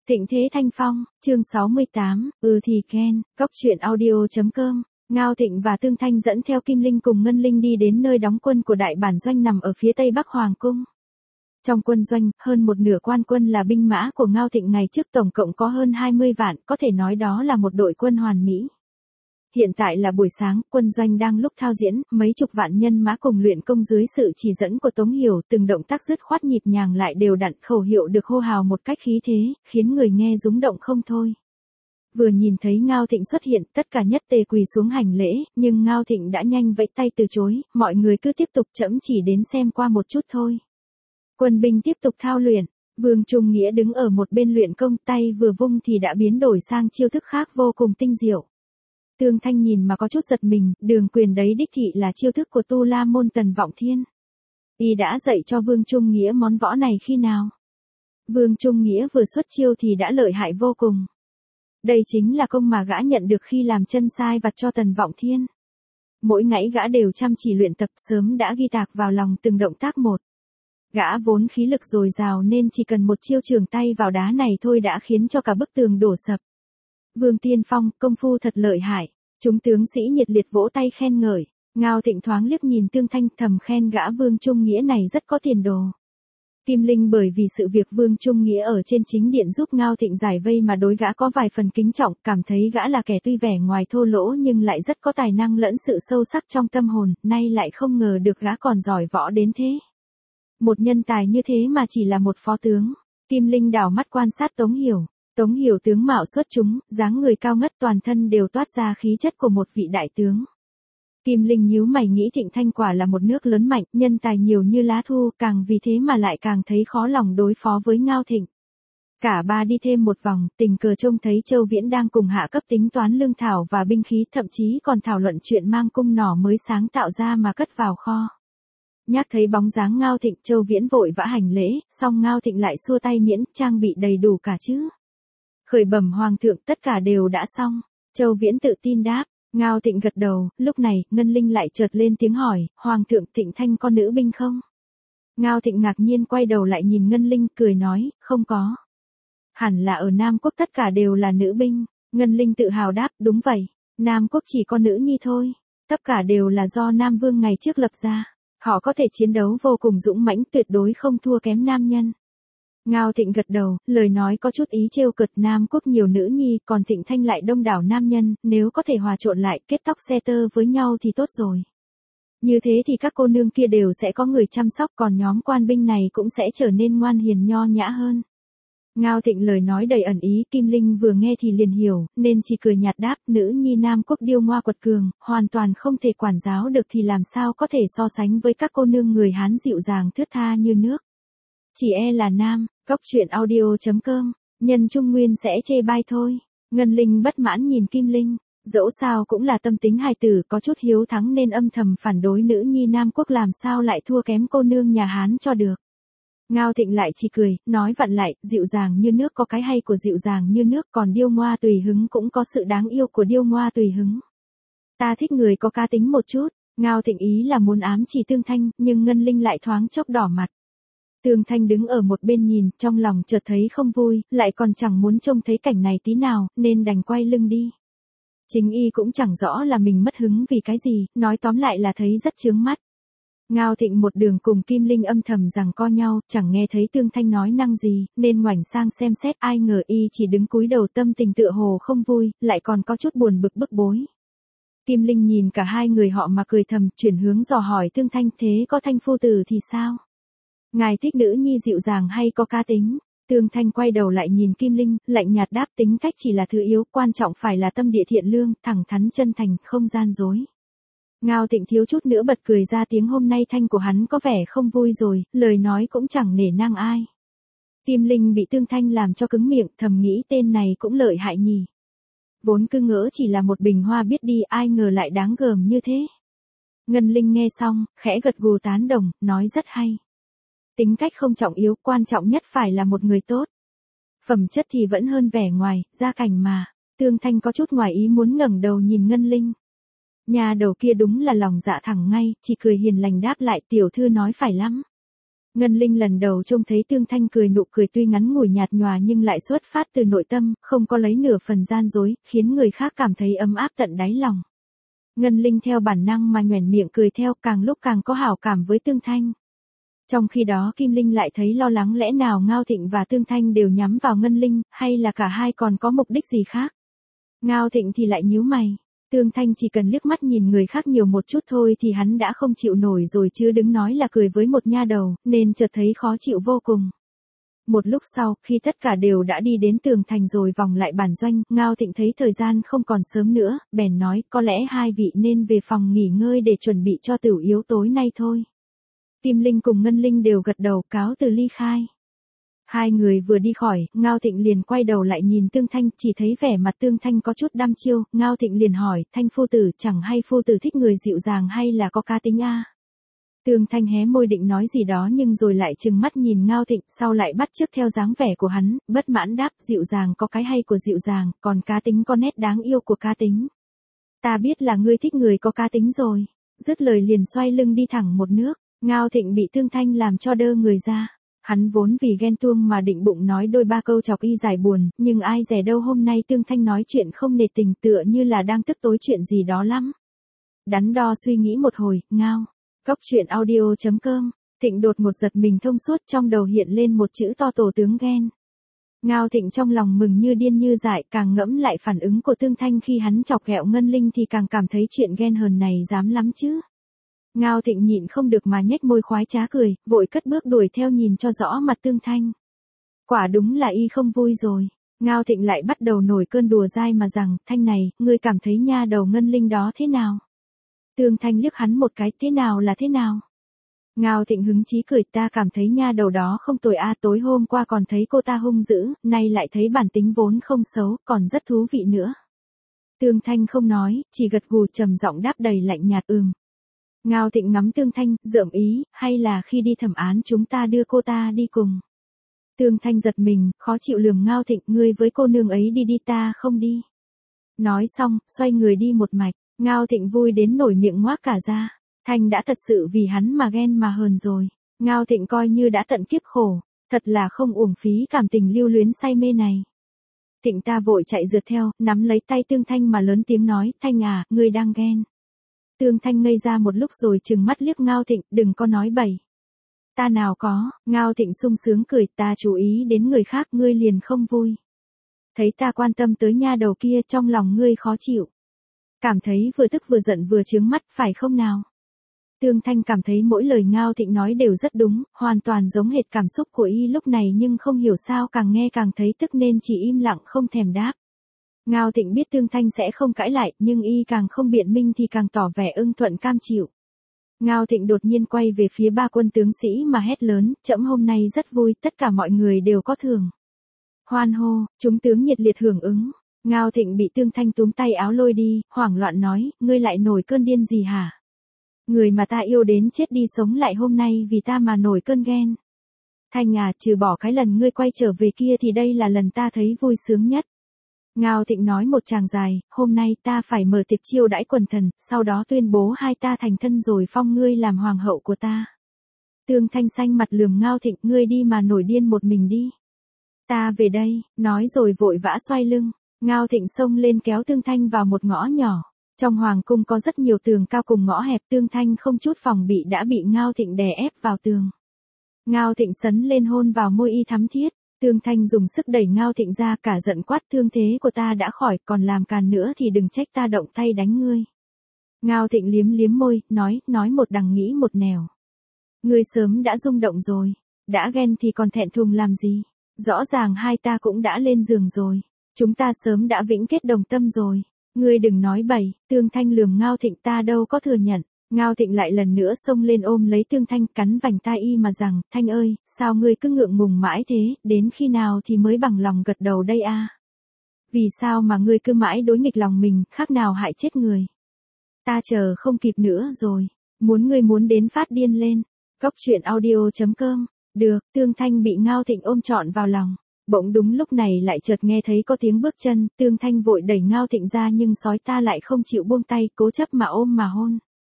Thịnh Thế Thanh Phong, chương 68, thì Ken, Cốc truyện audio.com. Ngao Thịnh và Tương Thanh dẫn theo Kim Linh cùng Ngân Linh đi đến nơi đóng quân của đại bản doanh nằm ở phía tây bắc Hoàng cung. Trong quân doanh, hơn một nửa quan quân là binh mã của Ngao Thịnh ngày trước, tổng cộng có hơn 20 vạn, có thể nói đó là một đội quân hoàn mỹ. Hiện tại là buổi sáng, quân doanh đang lúc thao diễn, mấy chục vạn nhân mã cùng luyện công dưới sự chỉ dẫn của Tống Hiểu, từng động tác dứt khoát nhịp nhàng lại đều đặn, khẩu hiệu được hô hào một cách khí thế, khiến người nghe rúng động không thôi. Vừa nhìn thấy Ngao Thịnh xuất hiện, tất cả nhất tề quỳ xuống hành lễ, nhưng Ngao Thịnh đã nhanh vẫy tay từ chối, mọi người cứ tiếp tục, trẫm chỉ đến xem qua một chút thôi. Quân binh tiếp tục thao luyện, Vương Trung Nghĩa đứng ở một bên luyện công, tay vừa vung thì đã biến đổi sang chiêu thức khác vô cùng tinh diệu. Tương Thanh nhìn mà có chút giật mình, đường quyền đấy đích thị là chiêu thức của Tu La Môn Tần Vọng Thiên. Y đã dạy cho Vương Trung Nghĩa món võ này khi nào? Vương Trung Nghĩa vừa xuất chiêu thì đã lợi hại vô cùng. Đây chính là công mà gã nhận được khi làm chân sai vặt cho Tần Vọng Thiên. Mỗi ngày gã đều chăm chỉ luyện tập, sớm đã ghi tạc vào lòng từng động tác một. Gã vốn khí lực dồi dào nên chỉ cần một chiêu trường tay vào đá này thôi đã khiến cho cả bức tường đổ sập. Vương Tiên Phong, công phu thật lợi hại. Chúng tướng sĩ nhiệt liệt vỗ tay khen ngợi. Ngao Thịnh thoáng liếc nhìn Tương Thanh, thầm khen gã Vương Trung Nghĩa này rất có tiền đồ. Kim Linh bởi vì sự việc Vương Trung Nghĩa ở trên chính điện giúp Ngao Thịnh giải vây mà đối gã có vài phần kính trọng, cảm thấy gã là kẻ tuy vẻ ngoài thô lỗ nhưng lại rất có tài năng lẫn sự sâu sắc trong tâm hồn, nay lại không ngờ được gã còn giỏi võ đến thế. Một nhân tài như thế mà chỉ là một phó tướng. Kim Linh đảo mắt quan sát Tống Hiểu. Tống Hiểu tướng mạo xuất chúng, dáng người cao ngất, toàn thân đều toát ra khí chất của một vị đại tướng. Kim Linh nhíu mày nghĩ Thịnh Thanh quả là một nước lớn mạnh, nhân tài nhiều như lá thu, càng vì thế mà lại càng thấy khó lòng đối phó với Ngao Thịnh. Cả ba đi thêm một vòng, tình cờ trông thấy Châu Viễn đang cùng hạ cấp tính toán lương thảo và binh khí, thậm chí còn thảo luận chuyện mang cung nỏ mới sáng tạo ra mà cất vào kho. Nhắc thấy bóng dáng Ngao Thịnh, Châu Viễn vội vã hành lễ, song Ngao Thịnh lại xua tay miễn, trang bị đầy đủ cả chứ. Khởi bẩm Hoàng thượng, tất cả đều đã xong. Châu Viễn tự tin đáp. Ngao Thịnh gật đầu, lúc này, Ngân Linh lại chợt lên tiếng hỏi, Hoàng thượng, Thịnh Thanh có nữ binh không? Ngao Thịnh ngạc nhiên quay đầu lại nhìn Ngân Linh, cười nói, không có. Hẳn là ở Nam Quốc tất cả đều là nữ binh. Ngân Linh tự hào đáp, đúng vậy, Nam Quốc chỉ có nữ nhi thôi. Tất cả đều là do Nam Vương ngày trước lập ra. Họ có thể chiến đấu vô cùng dũng mãnh, tuyệt đối không thua kém nam nhân. Ngao Thịnh gật đầu, lời nói có chút ý trêu cợt, Nam Quốc nhiều nữ nhi, còn Thịnh Thanh lại đông đảo nam nhân, nếu có thể hòa trộn lại, kết tóc xe tơ với nhau thì tốt rồi. Như thế thì các cô nương kia đều sẽ có người chăm sóc, còn nhóm quan binh này cũng sẽ trở nên ngoan hiền nho nhã hơn. Ngao Thịnh lời nói đầy ẩn ý, Kim Linh vừa nghe thì liền hiểu, nên chỉ cười nhạt đáp, nữ nhi Nam Quốc điêu ngoa quật cường, hoàn toàn không thể quản giáo được thì làm sao có thể so sánh với các cô nương người Hán dịu dàng thướt tha như nước. Chỉ e là nam, Cốc truyện audio.com, nhân Trung Nguyên sẽ chê bai thôi. Ngân Linh bất mãn nhìn Kim Linh, dẫu sao cũng là tâm tính hài tử, có chút hiếu thắng nên âm thầm phản đối nữ nhi Nam Quốc, làm sao lại thua kém cô nương nhà Hán cho được. Ngao Thịnh lại chỉ cười, nói vặn lại, dịu dàng như nước có cái hay của dịu dàng như nước, còn điêu ngoa tùy hứng cũng có sự đáng yêu của điêu ngoa tùy hứng. Ta thích người có cá tính một chút. Ngao Thịnh ý là muốn ám chỉ Tương Thanh, nhưng Ngân Linh lại thoáng chốc đỏ mặt. Tương Thanh đứng ở một bên nhìn, trong lòng chợt thấy không vui, lại còn chẳng muốn trông thấy cảnh này tí nào, nên đành quay lưng đi. Chính y cũng chẳng rõ là mình mất hứng vì cái gì, nói tóm lại là thấy rất chướng mắt. Ngao Thịnh một đường cùng Kim Linh âm thầm giằng co nhau, chẳng nghe thấy Tương Thanh nói năng gì, nên ngoảnh sang xem xét, ai ngờ y chỉ đứng cúi đầu, tâm tình tựa hồ không vui, lại còn có chút buồn bực bức bối. Kim Linh nhìn cả hai người họ mà cười thầm, chuyển hướng dò hỏi Tương Thanh, thế có Thanh phu tử thì sao? Ngài thích nữ nhi dịu dàng hay có cá tính? Tương Thanh quay đầu lại nhìn Kim Linh, lạnh nhạt đáp, tính cách chỉ là thứ yếu, quan trọng phải là tâm địa thiện lương, thẳng thắn chân thành, không gian dối. Ngao Thịnh thiếu chút nữa bật cười ra tiếng, hôm nay Thanh của hắn có vẻ không vui rồi, lời nói cũng chẳng nể nang ai. Kim Linh bị Tương Thanh làm cho cứng miệng, thầm nghĩ tên này cũng lợi hại nhỉ. Vốn cứ ngỡ chỉ là một bình hoa biết đi, ai ngờ lại đáng gờm như thế. Ngân Linh nghe xong, khẽ gật gù tán đồng, nói rất hay. Tính cách không trọng yếu, quan trọng nhất phải là một người tốt. Phẩm chất thì vẫn hơn vẻ ngoài, gia cảnh mà. Tương Thanh có chút ngoài ý muốn ngẩng đầu nhìn Ngân Linh. Nhà đầu kia đúng là lòng dạ thẳng ngay, chỉ cười hiền lành đáp lại, tiểu thư nói phải lắm. Ngân Linh lần đầu trông thấy Tương Thanh cười nụ cười tuy ngắn ngủi nhạt nhòa nhưng lại xuất phát từ nội tâm, không có lấy nửa phần gian dối, khiến người khác cảm thấy ấm áp tận đáy lòng. Ngân Linh theo bản năng mà nhoẻn miệng cười theo, càng lúc càng có hảo cảm với Tương Thanh. Trong khi đó Kim Linh lại thấy lo lắng, lẽ nào Ngao Thịnh và Tương Thanh đều nhắm vào Ngân Linh, hay là cả hai còn có mục đích gì khác? Ngao Thịnh thì lại nhíu mày. Tương Thanh chỉ cần liếc mắt nhìn người khác nhiều một chút thôi thì hắn đã không chịu nổi rồi chứ đừng nói là cười với một nha đầu, nên chợt thấy khó chịu vô cùng. Một lúc sau, khi tất cả đều đã đi đến tường thành rồi vòng lại bản doanh, Ngao Thịnh thấy thời gian không còn sớm nữa, bèn nói có lẽ hai vị nên về phòng nghỉ ngơi để chuẩn bị cho tửu yếu tối nay thôi. Kim Linh cùng Ngân Linh đều gật đầu cáo từ ly khai. Hai người vừa đi khỏi, Ngao Thịnh liền quay đầu lại nhìn Tương Thanh, chỉ thấy vẻ mặt Tương Thanh có chút đăm chiêu, Ngao Thịnh liền hỏi, Thanh phu tử, chẳng hay phu tử thích người dịu dàng hay là có cá tính a? Tương Thanh hé môi định nói gì đó nhưng rồi lại trừng mắt nhìn Ngao Thịnh, sau lại bắt chước theo dáng vẻ của hắn, bất mãn đáp, dịu dàng có cái hay của dịu dàng, còn cá tính có nét đáng yêu của cá tính. Ta biết là ngươi thích người có cá tính rồi. Dứt lời liền xoay lưng đi thẳng một nước. Ngao Thịnh bị Tương Thanh làm cho đơ người ra. Hắn vốn vì ghen tuông mà định bụng nói đôi ba câu chọc y giải buồn, nhưng ai dè đâu hôm nay Tương Thanh nói chuyện không nề tình, tựa như là đang tức tối chuyện gì đó lắm. Đắn đo suy nghĩ một hồi, Ngao. Cốc truyện audio.com. Thịnh đột ngột giật mình thông suốt, trong đầu hiện lên một chữ to tổ tướng ghen. Ngao Thịnh trong lòng mừng như điên như dại, càng ngẫm lại phản ứng của Tương Thanh khi hắn chọc ghẹo Ngân Linh thì càng cảm thấy chuyện ghen hờn này dám lắm chứ. Ngao Thịnh nhịn không được mà nhếch môi khoái trá cười, vội cất bước đuổi theo nhìn cho rõ mặt Tương Thanh. Quả đúng là y không vui rồi. Ngao Thịnh lại bắt đầu nổi cơn đùa dai mà rằng, Thanh này, ngươi cảm thấy nha đầu Ngân Linh đó thế nào? Tương Thanh liếc hắn một cái, thế nào là thế nào? Ngao Thịnh hứng chí cười, ta cảm thấy nha đầu đó không tồi a, tối hôm qua còn thấy cô ta hung dữ, nay lại thấy bản tính vốn không xấu, còn rất thú vị nữa. Tương Thanh không nói, chỉ gật gù trầm giọng đáp đầy lạnh nhạt Ngao Thịnh ngắm Tương Thanh, dợm ý, hay là khi đi thẩm án chúng ta đưa cô ta đi cùng. Tương Thanh giật mình, khó chịu lườm Ngao Thịnh, ngươi với cô nương ấy đi đi ta không đi. Nói xong, xoay người đi một mạch, Ngao Thịnh vui đến nổi miệng ngoác cả ra. Thanh đã thật sự vì hắn mà ghen mà hờn rồi. Ngao Thịnh coi như đã tận kiếp khổ, thật là không uổng phí cảm tình lưu luyến say mê này. Thịnh ta vội chạy rượt theo, nắm lấy tay Tương Thanh mà lớn tiếng nói, Thanh à, ngươi đang ghen. Tương Thanh ngây ra một lúc rồi trừng mắt liếc Ngao Thịnh, đừng có nói bậy. Ta nào có, Ngao Thịnh sung sướng cười, ta chú ý đến người khác ngươi liền không vui. Thấy ta quan tâm tới nha đầu kia trong lòng ngươi khó chịu. Cảm thấy vừa tức vừa giận vừa chướng mắt phải không nào? Tương Thanh cảm thấy mỗi lời Ngao Thịnh nói đều rất đúng, hoàn toàn giống hệt cảm xúc của y lúc này nhưng không hiểu sao càng nghe càng thấy tức nên chỉ im lặng không thèm đáp. Ngao Thịnh biết Tương Thanh sẽ không cãi lại, nhưng y càng không biện minh thì càng tỏ vẻ ưng thuận cam chịu. Ngao Thịnh đột nhiên quay về phía ba quân tướng sĩ mà hét lớn, trẫm hôm nay rất vui, tất cả mọi người đều có thưởng. Hoan hô, chúng tướng nhiệt liệt hưởng ứng. Ngao Thịnh bị Tương Thanh túm tay áo lôi đi, hoảng loạn nói, ngươi lại nổi cơn điên gì hả? Người mà ta yêu đến chết đi sống lại hôm nay vì ta mà nổi cơn ghen. Thanh à, trừ bỏ cái lần ngươi quay trở về kia thì đây là lần ta thấy vui sướng nhất. Ngao Thịnh nói một tràng dài, hôm nay ta phải mở tiệc chiêu đãi quần thần, sau đó tuyên bố hai ta thành thân rồi phong ngươi làm hoàng hậu của ta. Tương Thanh xanh mặt lườm Ngao Thịnh, ngươi đi mà nổi điên một mình đi. Ta về đây, nói rồi vội vã xoay lưng. Ngao Thịnh xông lên kéo Tương Thanh vào một ngõ nhỏ. Trong hoàng cung có rất nhiều tường cao cùng ngõ hẹp, Tương Thanh không chút phòng bị đã bị Ngao Thịnh đè ép vào tường. Ngao Thịnh sấn lên hôn vào môi y thắm thiết. Tương Thanh dùng sức đẩy Ngao Thịnh ra, cả giận quát, thương thế của ta đã khỏi, còn làm càn nữa thì đừng trách ta động tay đánh ngươi. Ngao Thịnh liếm liếm môi, nói một đằng nghĩ một nẻo. Ngươi sớm đã rung động rồi, đã ghen thì còn thẹn thùng làm gì, rõ ràng hai ta cũng đã lên giường rồi, chúng ta sớm đã vĩnh kết đồng tâm rồi, ngươi đừng nói bậy. Tương Thanh lườm Ngao Thịnh, ta đâu có thừa nhận. Ngao Thịnh lại lần nữa xông lên ôm lấy Tương Thanh, cắn vành tai y mà rằng, Thanh ơi, sao ngươi cứ ngượng ngùng mãi thế, đến khi nào thì mới bằng lòng gật đầu đây a? Vì sao mà ngươi cứ mãi đối nghịch lòng mình, khác nào hại chết người? Ta chờ không kịp nữa rồi, ngươi muốn đến phát điên lên. Cốc truyện audio.com. Được, Tương Thanh bị Ngao Thịnh ôm trọn vào lòng. Bỗng đúng lúc này lại chợt nghe thấy có tiếng bước chân, Tương Thanh vội đẩy Ngao Thịnh ra nhưng sói ta lại không chịu buông tay, cố chấp mà ôm mà hôn.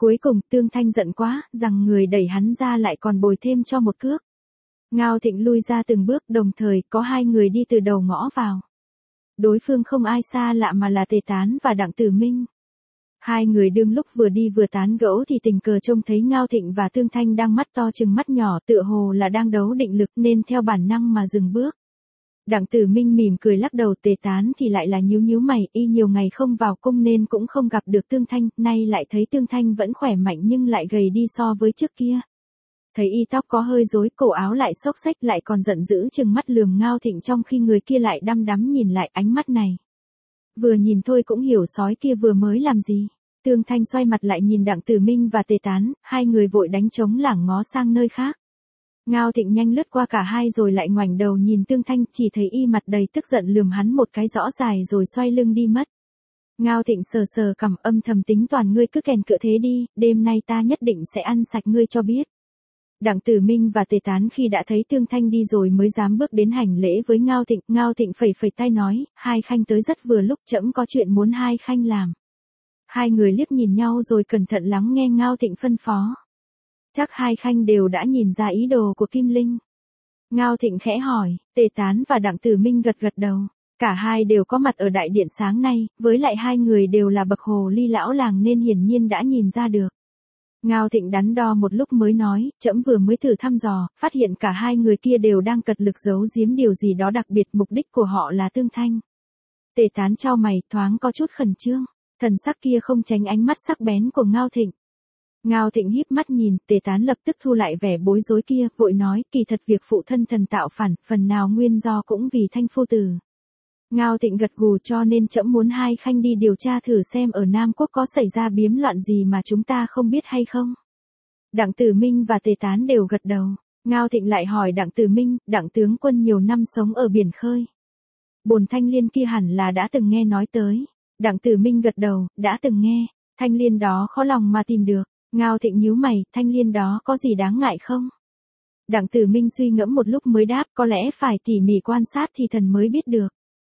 Cuối cùng Tương Thanh giận quá, rằng người đẩy hắn ra lại còn bồi thêm cho một cước. Ngao Thịnh lui ra từng bước, đồng thời có hai người đi từ đầu ngõ vào. Đối phương không ai xa lạ mà là Tề Tán và Đặng Tử Minh. Hai người đương lúc vừa đi vừa tán gẫu thì tình cờ trông thấy Ngao Thịnh và Tương Thanh đang mắt to chừng mắt nhỏ, tựa hồ là đang đấu định lực nên theo bản năng mà dừng bước. Đặng Tử Minh mỉm cười lắc đầu, Tề Tán thì lại là nhíu nhíu mày, y nhiều ngày không vào cung nên cũng không gặp được Tương Thanh, nay lại thấy Tương Thanh vẫn khỏe mạnh nhưng lại gầy đi so với trước kia. Thấy y tóc có hơi rối, cổ áo lại xốc xếch, lại còn giận dữ chừng mắt lườm Ngao Thịnh, trong khi người kia lại đăm đắm nhìn lại. Ánh mắt này, vừa nhìn thôi cũng hiểu sói kia vừa mới làm gì. Tương Thanh xoay mặt lại nhìn Đặng Tử Minh và Tề Tán, hai người vội đánh trống lảng ngó sang nơi khác. Ngao Thịnh nhanh lướt qua cả hai rồi lại ngoảnh đầu nhìn Tương Thanh, chỉ thấy y mặt đầy tức giận lườm hắn một cái rõ dài rồi xoay lưng đi mất. Ngao Thịnh sờ sờ cằm âm thầm tính toàn, ngươi cứ kèn cựa thế đi, đêm nay ta nhất định sẽ ăn sạch ngươi cho biết. Đặng Tử Minh và Tề Tán khi đã thấy Tương Thanh đi rồi mới dám bước đến hành lễ với Ngao Thịnh. Ngao Thịnh phẩy phẩy tay nói, hai khanh tới rất vừa lúc, trẫm có chuyện muốn hai khanh làm. Hai người liếc nhìn nhau rồi cẩn thận lắng nghe Ngao Thịnh phân phó. Chắc hai khanh đều đã nhìn ra ý đồ của Kim Linh. Ngao Thịnh khẽ hỏi, Tề Tán và Đặng Tử Minh gật gật đầu. Cả hai đều có mặt ở đại điện sáng nay, với lại hai người đều là bậc hồ ly lão làng nên hiển nhiên đã nhìn ra được. Ngao Thịnh đắn đo một lúc mới nói, trẫm vừa mới thử thăm dò, phát hiện cả hai người kia đều đang cật lực giấu giếm điều gì đó đặc biệt, mục đích của họ là Tương Thanh. Tề Tán chau mày, thoáng có chút khẩn trương, thần sắc kia không tránh ánh mắt sắc bén của Ngao Thịnh. Ngao Thịnh híp mắt nhìn, Tề Tán lập tức thu lại vẻ bối rối kia, vội nói, kỳ thật việc phụ thân thần tạo phản, phần nào nguyên do cũng vì Thanh phu tử. Ngao Thịnh gật gù, cho nên trẫm muốn hai khanh đi điều tra thử xem ở Nam Quốc có xảy ra biếm loạn gì mà chúng ta không biết hay không. Đặng Tử Minh và Tề Tán đều gật đầu. Ngao Thịnh lại hỏi Đặng Tử Minh, Đặng tướng quân nhiều năm sống ở biển khơi. Bồn Thanh Liên kia hẳn là đã từng nghe nói tới. Đặng Tử Minh gật đầu, đã từng nghe. Thanh Liên đó khó lòng mà tìm được. Ngao Thịnh nhíu mày, Thanh Liên đó có gì đáng ngại không? Đặng Tử Minh suy ngẫm một lúc mới đáp, có lẽ phải tỉ mỉ quan sát thì thần mới biết được.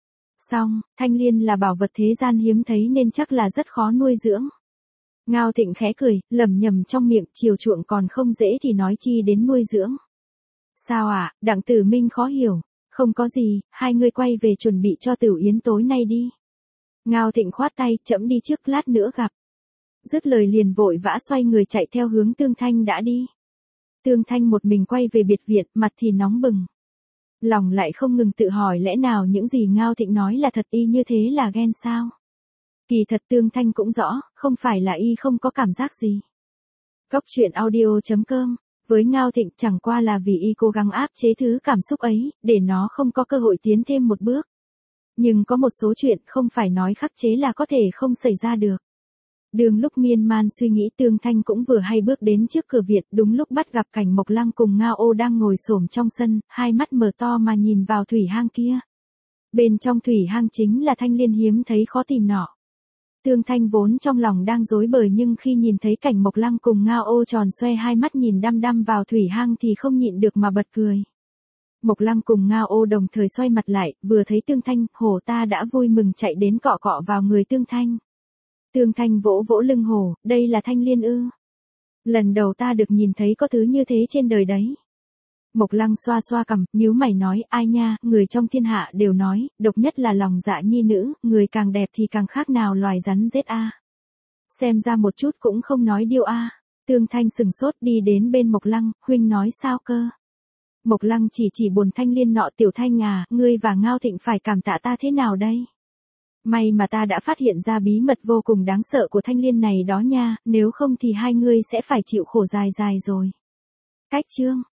Xong, Thanh Liên là bảo vật thế gian hiếm thấy nên chắc là rất khó nuôi dưỡng. Ngao Thịnh khẽ cười, lẩm nhẩm trong miệng, chiều chuộng còn không dễ thì nói chi đến nuôi dưỡng. Sao ạ? Đặng Tử Minh khó hiểu. Không có gì, hai người quay về chuẩn bị cho Tửu Yến tối nay đi. Ngao Thịnh khoát tay, trẫm đi trước, lát nữa gặp. Dứt lời liền vội vã xoay người chạy theo hướng Tương Thanh đã đi. Tương Thanh một mình quay về biệt viện, mặt thì nóng bừng. Lòng lại không ngừng tự hỏi lẽ nào những gì Ngao Thịnh nói là thật, y như thế là ghen sao? Kỳ thật Tương Thanh cũng rõ, không phải là y không có cảm giác gì. Cốc truyện audio.com, với Ngao Thịnh chẳng qua là vì y cố gắng áp chế thứ cảm xúc ấy, để nó không có cơ hội tiến thêm một bước. Nhưng có một số chuyện không phải nói khắc chế là có thể không xảy ra được. Đường lúc miên man suy nghĩ, Tương Thanh cũng vừa hay bước đến trước cửa viện, đúng lúc bắt gặp cảnh Mộc Lăng cùng Ngao Ô đang ngồi xổm trong sân, hai mắt mở to mà nhìn vào thủy hang kia. Bên trong thủy hang chính là Thanh Liên hiếm thấy khó tìm nọ. Tương Thanh vốn trong lòng đang rối bời nhưng khi nhìn thấy cảnh Mộc Lăng cùng Ngao Ô tròn xoe hai mắt nhìn đăm đăm vào thủy hang thì không nhịn được mà bật cười. Mộc Lăng cùng Ngao Ô đồng thời xoay mặt lại, vừa thấy Tương Thanh, hổ ta đã vui mừng chạy đến cọ cọ vào người Tương Thanh. Tương Thanh vỗ vỗ lưng hổ, đây là Thanh Liên ư? Lần đầu ta được nhìn thấy có thứ như thế trên đời đấy. Mộc Lăng xoa xoa cằm, nhíu mày nói, ai nha, người trong thiên hạ đều nói, độc nhất là lòng dạ nhi nữ, người càng đẹp thì càng khác nào loài rắn rết a. Xem ra một chút cũng không nói điêu a. Tương Thanh sừng sốt đi đến bên Mộc Lăng, huynh nói sao cơ? Mộc Lăng chỉ Bồn Thanh Liên nọ, tiểu Thanh à, ngươi và Ngao Thịnh phải cảm tạ ta thế nào đây? May mà ta đã phát hiện ra bí mật vô cùng đáng sợ của Thanh Liên này đó nha, nếu không thì hai ngươi sẽ phải chịu khổ dài dài rồi. Cách chương